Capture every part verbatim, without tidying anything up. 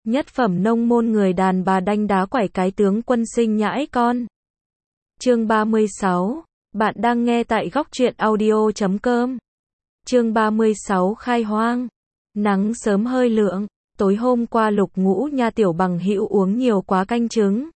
Nhất phẩm nông môn người đàn bà đanh đá quẩy cái tướng quân sinh nhãi con. Chương ba mươi sáu. Bạn đang nghe tại góc truyện audio chấm com. Chương ba mươi sáu khai hoang. Nắng sớm hơi lượng, tối hôm qua Lục Ngũ Nha tiểu bằng hữu uống nhiều quá canh trứng.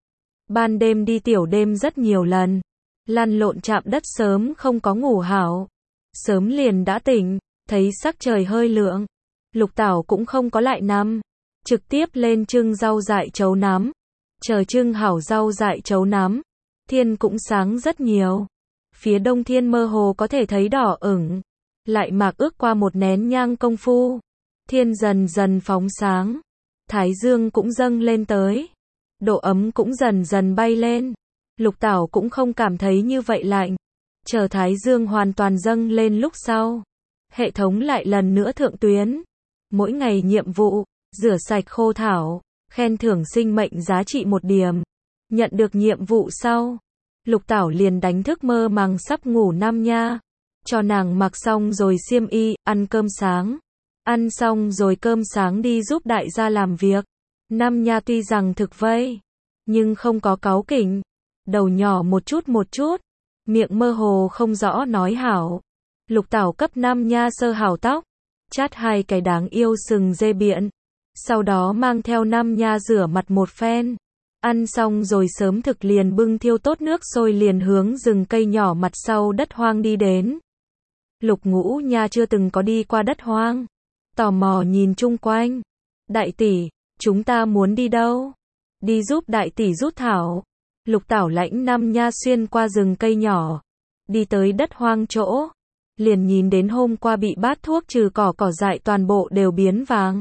Ban đêm đi tiểu đêm rất nhiều lần, lăn lộn chạm đất sớm không có ngủ hảo. Sớm liền đã tỉnh, thấy sắc trời hơi lượng. Lục Tảo cũng không có lại nằm, trực tiếp lên trưng rau dại chấu nắm. Chờ trưng hảo rau dại chấu nắm, thiên cũng sáng rất nhiều. Phía đông thiên mơ hồ có thể thấy đỏ ửng, lại mạc ước qua một nén nhang công phu, thiên dần dần phóng sáng, thái dương cũng dâng lên tới, độ ấm cũng dần dần bay lên. Lục Tảo cũng không cảm thấy như vậy lạnh. Chờ thái dương hoàn toàn dâng lên lúc sau, hệ thống lại lần nữa thượng tuyến. Mỗi ngày nhiệm vụ, rửa sạch khô thảo, khen thưởng sinh mệnh giá trị một điểm. Nhận được nhiệm vụ sau, Lục Tảo liền đánh thức mơ màng sắp ngủ Nam Nha, cho nàng mặc xong rồi xiêm y, ăn cơm sáng. Ăn xong rồi cơm sáng đi giúp đại gia làm việc. Nam Nha tuy rằng thực vây, nhưng không có cáu kỉnh, đầu nhỏ một chút một chút, miệng mơ hồ không rõ nói hảo. Lục Tảo cấp Nam Nha sơ hảo tóc, chát hai cái đáng yêu sừng dê biện, sau đó mang theo Nam Nha rửa mặt một phen. Ăn xong rồi sớm thực liền bưng thiêu tốt nước sôi liền hướng rừng cây nhỏ mặt sau đất hoang đi đến. Lục Ngũ Nha chưa từng có đi qua đất hoang, tò mò nhìn chung quanh. Đại tỷ, chúng ta muốn đi đâu? Đi giúp đại tỷ rút thảo. Lục Tảo lãnh Nam Nha xuyên qua rừng cây nhỏ, đi tới đất hoang chỗ, liền nhìn đến hôm qua bị bát thuốc trừ cỏ cỏ dại toàn bộ đều biến vàng,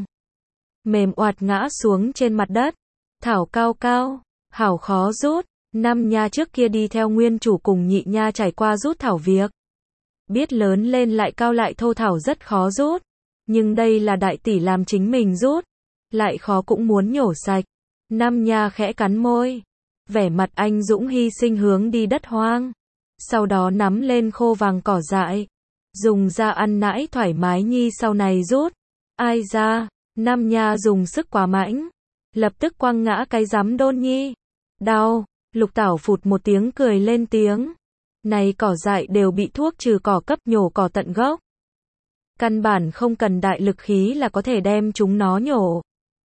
mềm oạt ngã xuống trên mặt đất. Thảo cao cao, hảo khó rút. Nam Nha trước kia đi theo nguyên chủ cùng Nhị Nha trải qua rút thảo việc, biết lớn lên lại cao lại thô thảo rất khó rút, nhưng đây là đại tỷ làm chính mình rút, lại khó cũng muốn nhổ sạch. Nam Nha khẽ cắn môi, vẻ mặt anh dũng hy sinh hướng đi đất hoang, sau đó nắm lên khô vàng cỏ dại, dùng ra ăn nãi thoải mái nhi sau này rút. Ai ra, Nam Nha dùng sức quá mạnh, lập tức quăng ngã cái rắm đôn nhi. Đau. Lục Tảo phụt một tiếng cười lên tiếng. Này cỏ dại đều bị thuốc trừ cỏ cấp nhổ cỏ tận gốc, căn bản không cần đại lực khí là có thể đem chúng nó nhổ.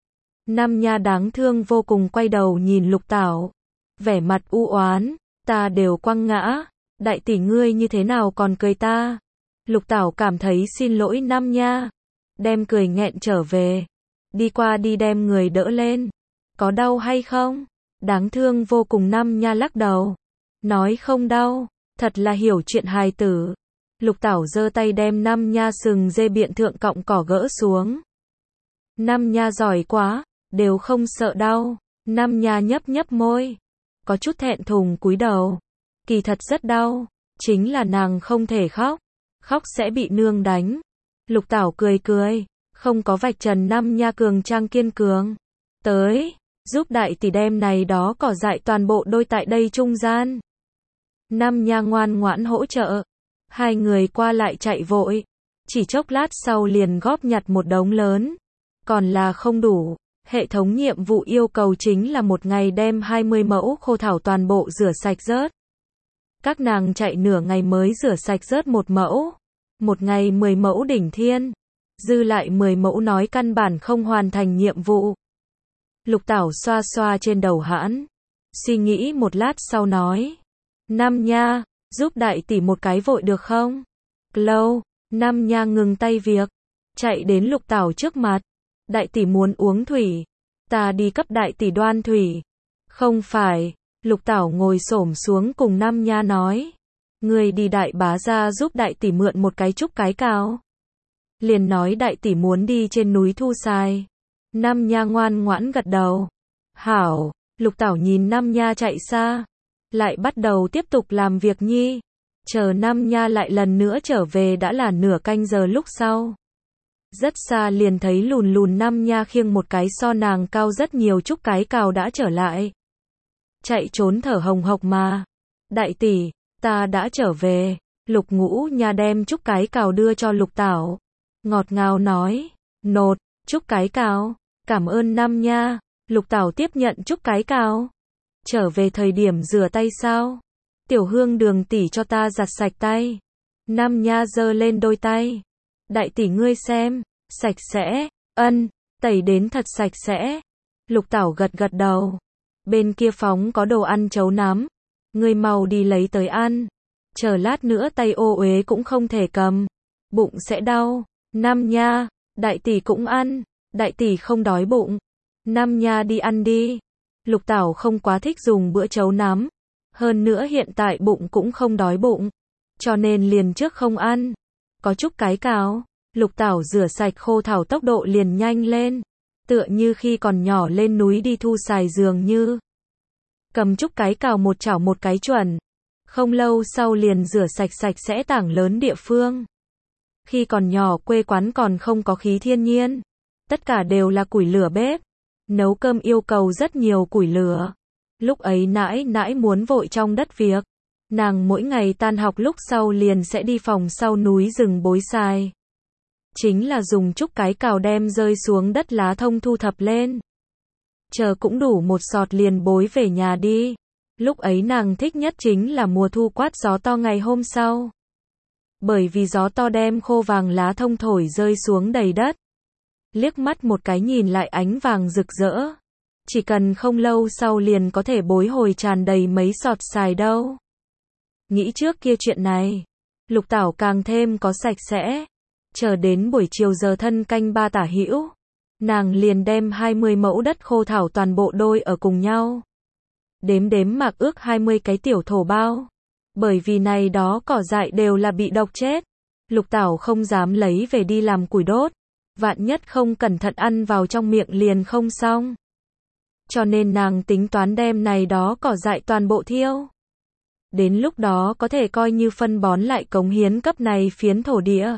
Nam Nha đáng thương vô cùng quay đầu nhìn Lục Tảo, vẻ mặt u oán, ta đều quăng ngã, đại tỷ ngươi như thế nào còn cười ta? Lục Tảo cảm thấy xin lỗi Nam Nha, đem cười nghẹn trở về, đi qua đi đem người đỡ lên. Có đau hay không? Đáng thương vô cùng. Nam Nha lắc đầu, nói không đau, thật là hiểu chuyện hài tử. Lục Tảo giơ tay đem Nam Nha sừng dê biện thượng cọng cỏ gỡ xuống. Nam Nha giỏi quá, đều không sợ đau. Nam Nha nhấp nhấp môi, có chút thẹn thùng cúi đầu. Kỳ thật rất đau, chính là nàng không thể khóc, khóc sẽ bị nương đánh. Lục Tảo cười cười, không có vạch trần Nam Nha cường trang kiên cường. Tới, giúp đại tỷ đem này đó cỏ dại toàn bộ đôi tại đây trung gian. Nam Nha ngoan ngoãn hỗ trợ, hai người qua lại chạy vội, chỉ chốc lát sau liền góp nhặt một đống lớn, còn là không đủ. Hệ thống nhiệm vụ yêu cầu chính là một ngày đem hai mươi mẫu khô thảo toàn bộ rửa sạch rớt. Các nàng chạy nửa ngày mới rửa sạch rớt một mẫu, một ngày mười mẫu đỉnh thiên, dư lại mười mẫu nói căn bản không hoàn thành nhiệm vụ. Lục Tảo xoa xoa trên đầu hãn, suy nghĩ một lát sau nói, Nam Nha, giúp đại tỷ một cái vội được không? Lâu. Nam Nha ngừng tay việc, chạy đến Lục Tảo trước mặt. Đại tỷ muốn uống thủy, ta đi cấp đại tỷ đoan thủy. Không phải. Lục Tảo ngồi xổm xuống cùng Nam Nha nói, người đi đại bá ra giúp đại tỷ mượn một cái trúc cái cào. Liền nói đại tỷ muốn đi trên núi thu xài. Nam Nha ngoan ngoãn gật đầu. Hảo. Lục Tảo nhìn Nam Nha chạy xa, lại bắt đầu tiếp tục làm việc nhi. Chờ Nam Nha lại lần nữa trở về đã là nửa canh giờ lúc sau. Rất xa liền thấy lùn lùn Nam Nha khiêng một cái so nàng cao rất nhiều trúc cái cào đã trở lại. Chạy trốn thở hồng hộc mà. Đại tỷ, ta đã trở về. Lục Ngũ Nha đem trúc cái cào đưa cho Lục Tảo, ngọt ngào nói, nột, trúc cái cào, Cảm ơn Nam nha. Lục Tảo tiếp nhận chúc cái cào. Trở về thời điểm rửa tay sao? Tiểu Hương Đường tỷ cho ta giặt sạch tay. Nam nha giơ lên đôi tay. Đại tỷ ngươi xem, sạch sẽ, ân, tẩy đến thật sạch sẽ. Lục Tảo gật gật đầu. Bên kia phóng có đồ ăn chấu nắm. Ngươi mau đi lấy tới ăn. Chờ lát nữa tay ô uế cũng không thể cầm. Bụng sẽ đau. Nam nha, đại tỷ cũng ăn. Đại tỷ không đói bụng. Nam nha đi ăn đi. Lục Tảo không quá thích dùng bữa chấu nắm. Hơn nữa hiện tại bụng cũng không đói bụng. Cho nên liền trước không ăn. Có chút cái cào. Lục Tảo rửa sạch khô thảo tốc độ liền nhanh lên. Tựa như khi còn nhỏ lên núi đi thu xài dường như. Cầm chút cái cào một chảo một cái chuẩn. Không lâu sau liền rửa sạch sạch sẽ tảng lớn địa phương. Khi còn nhỏ quê quán còn không có khí thiên nhiên. Tất cả đều là củi lửa bếp. Nấu cơm yêu cầu rất nhiều củi lửa. Lúc ấy nãi nãi muốn vội trong đất việc. Nàng mỗi ngày tan học lúc sau liền sẽ đi phòng sau núi rừng bối xài. Chính là dùng chút cái cào đem rơi xuống đất lá thông thu thập lên. Chờ cũng đủ một sọt liền bối về nhà đi. Lúc ấy nàng thích nhất chính là mùa thu quát gió to ngày hôm sau. Bởi vì gió to đem khô vàng lá thông thổi rơi xuống đầy đất. Liếc mắt một cái nhìn lại ánh vàng rực rỡ. Chỉ cần không lâu sau liền có thể bối hồi tràn đầy mấy sọt xài đâu. Nghĩ trước kia chuyện này. Lục Tảo càng thêm có sạch sẽ. Chờ đến buổi chiều giờ thân canh ba tả hữu. Nàng liền đem hai mươi mẫu đất khô thảo toàn bộ đôi ở cùng nhau. Đếm đếm mạc ước hai mươi cái tiểu thổ bao. Bởi vì này đó cỏ dại đều là bị độc chết. Lục Tảo không dám lấy về đi làm củi đốt. Vạn nhất không cẩn thận ăn vào trong miệng liền không xong. Cho nên nàng tính toán đem này đó cỏ dại toàn bộ thiêu. Đến lúc đó có thể coi như phân bón lại cống hiến cấp này phiến thổ địa.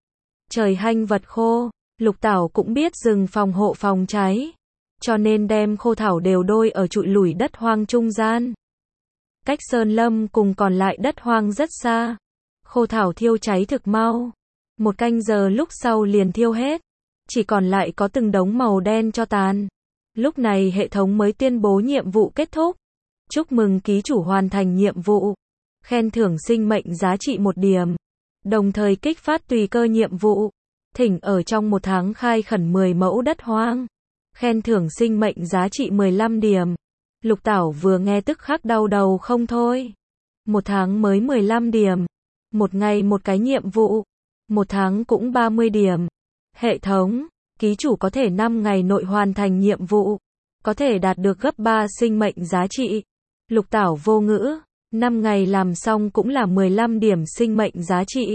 Trời hanh vật khô, Lục Tảo cũng biết rừng phòng hộ phòng cháy. Cho nên đem khô thảo đều đôi ở trụi lủi đất hoang trung gian. Cách sơn lâm cùng còn lại đất hoang rất xa. Khô thảo thiêu cháy thực mau. Một canh giờ lúc sau liền thiêu hết. Chỉ còn lại có từng đống màu đen cho tàn. Lúc này hệ thống mới tuyên bố nhiệm vụ kết thúc. Chúc mừng ký chủ hoàn thành nhiệm vụ. Khen thưởng sinh mệnh giá trị một điểm. Đồng thời kích phát tùy cơ nhiệm vụ. Thỉnh ở trong một tháng khai khẩn mười mẫu đất hoang. Khen thưởng sinh mệnh giá trị mười lăm điểm. Lục Tảo vừa nghe tức khắc đau đầu không thôi. Một tháng mới mười lăm điểm. Một ngày một cái nhiệm vụ. Một tháng cũng ba mươi điểm. Hệ thống, ký chủ có thể năm ngày nội hoàn thành nhiệm vụ. Có thể đạt được gấp ba sinh mệnh giá trị. Lục Tảo vô ngữ. năm ngày làm xong cũng là mười lăm điểm sinh mệnh giá trị.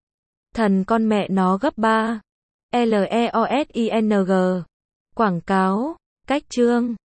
Thần con mẹ nó gấp ba. L E O S I N G. Quảng cáo. Cách chương.